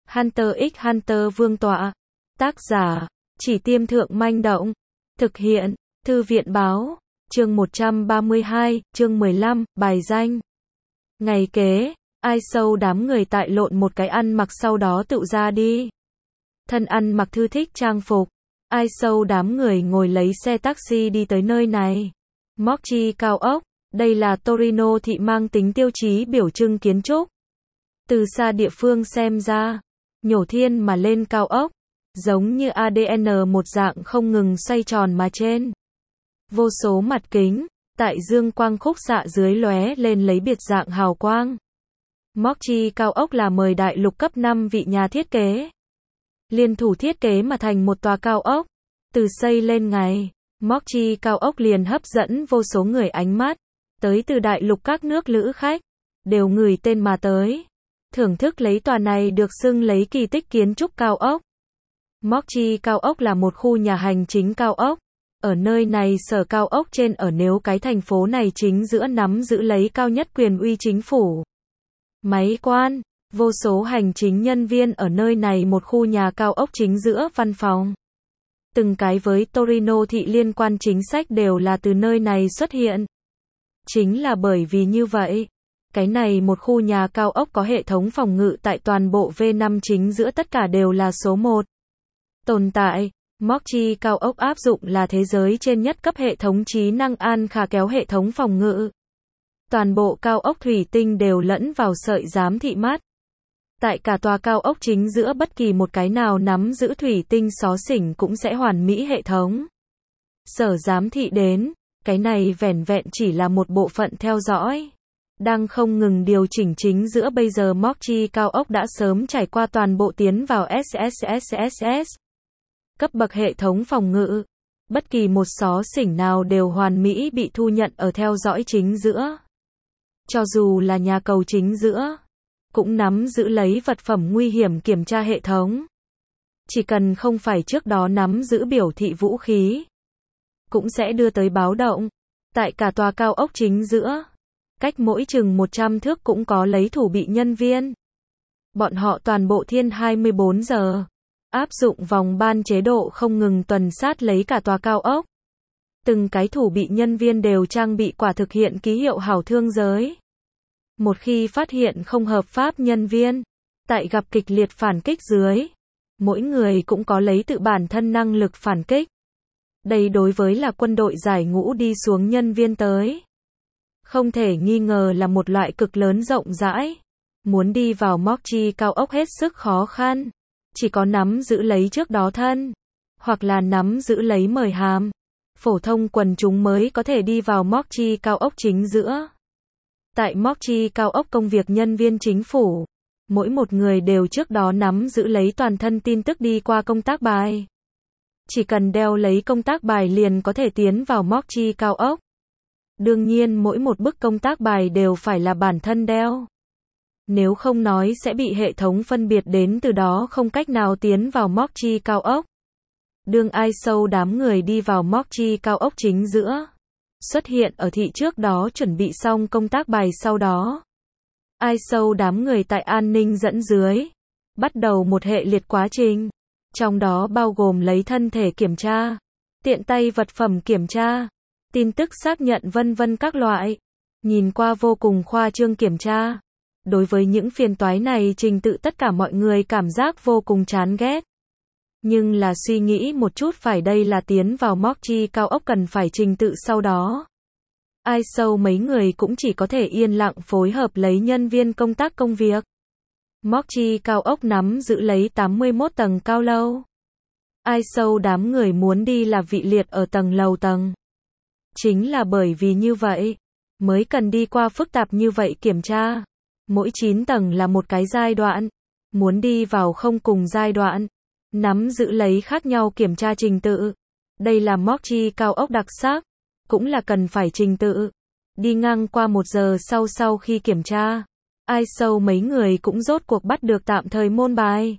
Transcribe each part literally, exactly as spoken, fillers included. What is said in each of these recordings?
Hunter x Hunter vương tọa. Tác giả, Chỉ Tiêm Thượng Manh Động. Thực hiện, Thư viện Báo. Chương một trăm ba mươi hai, chương mười lăm, bài danh. Ngày kế, ai sâu đám người tại lộn một cái ăn mặc sau đó tự ra đi. Thân ăn mặc thư thích trang phục. Ai sâu đám người ngồi lấy xe taxi đi tới nơi này. Mochi cao ốc. Đây là Torino thị mang tính tiêu chí biểu trưng kiến trúc. Từ xa địa phương xem ra, nhổ thiên mà lên cao ốc, giống như a đê en một dạng không ngừng xoay tròn mà trên. Vô số mặt kính, tại dương quang khúc xạ dưới lóe lên lấy biệt dạng hào quang. Mochi cao ốc là mời đại lục cấp năm vị nhà thiết kế liên thủ thiết kế mà thành một tòa cao ốc. Từ xây lên ngày, Mochi cao ốc liền hấp dẫn vô số người ánh mắt, tới từ đại lục các nước lữ khách, đều ngửi tên mà tới, thưởng thức lấy tòa này được xưng lấy kỳ tích kiến trúc cao ốc. Mochi cao ốc là một khu nhà hành chính cao ốc. Ở nơi này sở cao ốc trên ở nếu cái thành phố này chính giữa nắm giữ lấy cao nhất quyền uy chính phủ. Máy quan, vô số hành chính nhân viên ở nơi này một khu nhà cao ốc chính giữa văn phòng. Từng cái với Torino thị liên quan chính sách đều là từ nơi này xuất hiện. Chính là bởi vì như vậy, cái này một khu nhà cao ốc có hệ thống phòng ngự tại toàn bộ V năm chính giữa tất cả đều là số một. Tồn tại, Mochi cao ốc áp dụng là thế giới trên nhất cấp hệ thống trí năng an khả kéo hệ thống phòng ngự. Toàn bộ cao ốc thủy tinh đều lẫn vào sợi giám thị mắt. Tại cả tòa cao ốc chính giữa bất kỳ một cái nào nắm giữ thủy tinh xó xỉnh cũng sẽ hoàn mỹ hệ thống. Sở giám thị đến, cái này vẻn vẹn chỉ là một bộ phận theo dõi. Đang không ngừng điều chỉnh chính giữa bây giờ Mochi cao ốc đã sớm trải qua toàn bộ tiến vào ét ét ét ét ét. Cấp bậc hệ thống phòng ngự. Bất kỳ một xó xỉnh nào đều hoàn mỹ bị thu nhận ở theo dõi chính giữa. Cho dù là nhà cầu chính giữa, cũng nắm giữ lấy vật phẩm nguy hiểm kiểm tra hệ thống. Chỉ cần không phải trước đó nắm giữ biểu thị vũ khí, cũng sẽ đưa tới báo động. Tại cả tòa cao ốc chính giữa, cách mỗi chừng một trăm thước cũng có lấy thủ bị nhân viên. Bọn họ toàn bộ thiên hai mươi bốn giờ, áp dụng vòng ban chế độ không ngừng tuần sát lấy cả tòa cao ốc. Từng cái thủ bị nhân viên đều trang bị quả thực hiện ký hiệu hảo thương giới. Một khi phát hiện không hợp pháp nhân viên, tại gặp kịch liệt phản kích dưới, mỗi người cũng có lấy tự bản thân năng lực phản kích. Đây đối với là quân đội giải ngũ đi xuống nhân viên tới, không thể nghi ngờ là một loại cực lớn rộng rãi. Muốn đi vào Mochi cao ốc hết sức khó khăn. Chỉ có nắm giữ lấy trước đó thân, hoặc là nắm giữ lấy mời hàm, phổ thông quần chúng mới có thể đi vào Mochi cao ốc chính giữa. Tại Mochi cao ốc công việc nhân viên chính phủ, mỗi một người đều trước đó nắm giữ lấy toàn thân tin tức đi qua công tác bài. Chỉ cần đeo lấy công tác bài liền có thể tiến vào Mochi cao ốc. Đương nhiên mỗi một bức công tác bài đều phải là bản thân đeo. Nếu không nói sẽ bị hệ thống phân biệt đến từ đó không cách nào tiến vào Mochi cao ốc. Đương ai sâu đám người đi vào Mochi cao ốc chính giữa, xuất hiện ở thị trước đó chuẩn bị xong công tác bài sau đó. Ai sâu đám người tại an ninh dẫn dưới, bắt đầu một hệ liệt quá trình, trong đó bao gồm lấy thân thể kiểm tra, tiện tay vật phẩm kiểm tra, tin tức xác nhận vân vân các loại. Nhìn qua vô cùng khoa trương kiểm tra. Đối với những phiền toái này trình tự tất cả mọi người cảm giác vô cùng chán ghét. Nhưng là suy nghĩ một chút phải đây là tiến vào Mochi cao ốc cần phải trình tự sau đó. Ai sâu mấy người cũng chỉ có thể yên lặng phối hợp lấy nhân viên công tác công việc. Mochi cao ốc nắm giữ lấy tám mươi mốt tầng cao lâu. Ai sâu đám người muốn đi là vị liệt ở tầng lầu tầng. Chính là bởi vì như vậy, mới cần đi qua phức tạp như vậy kiểm tra. Mỗi chín tầng là một cái giai đoạn. Muốn đi vào không cùng giai đoạn, nắm giữ lấy khác nhau kiểm tra trình tự. Đây là Mochi cao ốc đặc sắc, cũng là cần phải trình tự. Đi ngang qua một giờ sau sau khi kiểm tra, ai sâu mấy người cũng rốt cuộc bắt được tạm thời môn bài.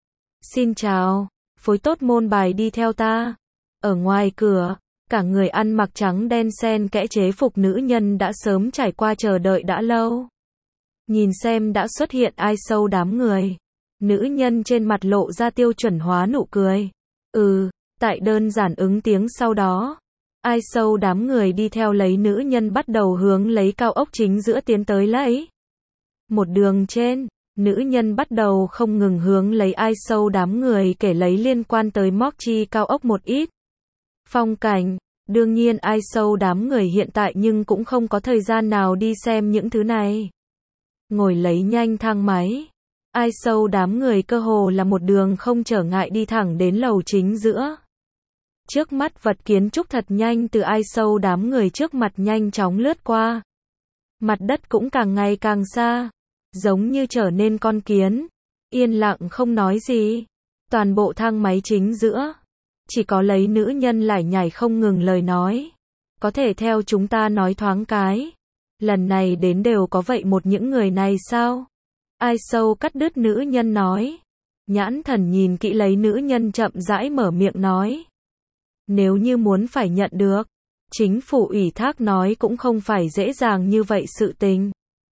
Xin chào, phối tốt môn bài đi theo ta. Ở ngoài cửa, cả người ăn mặc trắng đen xen kẽ chế phục nữ nhân đã sớm trải qua chờ đợi đã lâu. Nhìn xem đã xuất hiện ai sâu đám người. Nữ nhân trên mặt lộ ra tiêu chuẩn hóa nụ cười. Ừ, tại đơn giản ứng tiếng sau đó. Ai sâu đám người đi theo lấy nữ nhân bắt đầu hướng lấy cao ốc chính giữa tiến tới lấy. Một đường trên, nữ nhân bắt đầu không ngừng hướng lấy ai sâu đám người kể lấy liên quan tới Mochi cao ốc một ít. Phong cảnh, đương nhiên ai sâu đám người hiện tại nhưng cũng không có thời gian nào đi xem những thứ này. Ngồi lấy nhanh thang máy. Ai sâu đám người cơ hồ là một đường không trở ngại đi thẳng đến lầu chính giữa. Trước mắt vật kiến trúc thật nhanh từ ai sâu đám người trước mặt nhanh chóng lướt qua. Mặt đất cũng càng ngày càng xa, giống như trở nên con kiến, yên lặng không nói gì. Toàn bộ thang máy chính giữa, chỉ có lấy nữ nhân lải nhải không ngừng lời nói. Có thể theo chúng ta nói thoáng cái. Lần này đến đều có vậy một những người này sao? Ai sâu cắt đứt nữ nhân nói. Nhãn thần nhìn kỹ lấy nữ nhân chậm rãi mở miệng nói. Nếu như muốn phải nhận được, chính phủ ủy thác nói cũng không phải dễ dàng như vậy sự tình.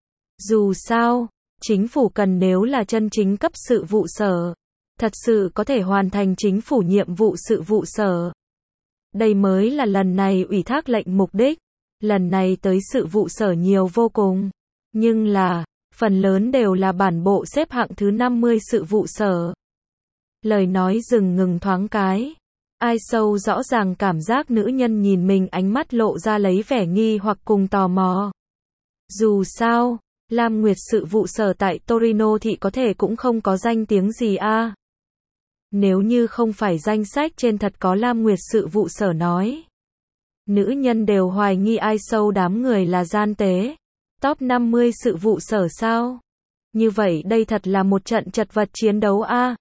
Dù sao, chính phủ cần nếu là chân chính cấp sự vụ sở, thật sự có thể hoàn thành chính phủ nhiệm vụ sự vụ sở. Đây mới là lần này ủy thác lệnh mục đích. Lần này tới sự vụ sở nhiều vô cùng. Nhưng là, phần lớn đều là bản bộ xếp hạng thứ năm mươi sự vụ sở. Lời nói dừng ngừng thoáng cái. Ai sâu rõ ràng cảm giác nữ nhân nhìn mình ánh mắt lộ ra lấy vẻ nghi hoặc cùng tò mò. Dù sao, Lam Nguyệt sự vụ sở tại Torino thị có thể cũng không có danh tiếng gì a. À. Nếu như không phải danh sách trên thật có Lam Nguyệt sự vụ sở nói. Nữ nhân đều hoài nghi ai sâu đám người là gian tế. Top năm mươi sự vụ sở sao? Như vậy đây thật là một trận chật vật chiến đấu a. À.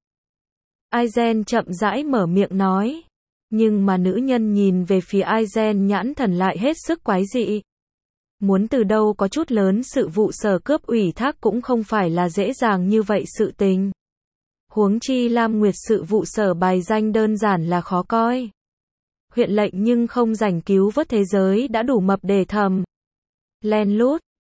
Aizen chậm rãi mở miệng nói. Nhưng mà nữ nhân nhìn về phía Aizen nhãn thần lại hết sức quái dị. Muốn từ đâu có chút lớn sự vụ sở cướp ủy thác cũng không phải là dễ dàng như vậy sự tình. Huống chi Lam Nguyệt sự vụ sở bài danh đơn giản là khó coi. Huyện lệnh nhưng không rảnh cứu vớt thế giới đã đủ mập để thầm. Len lút,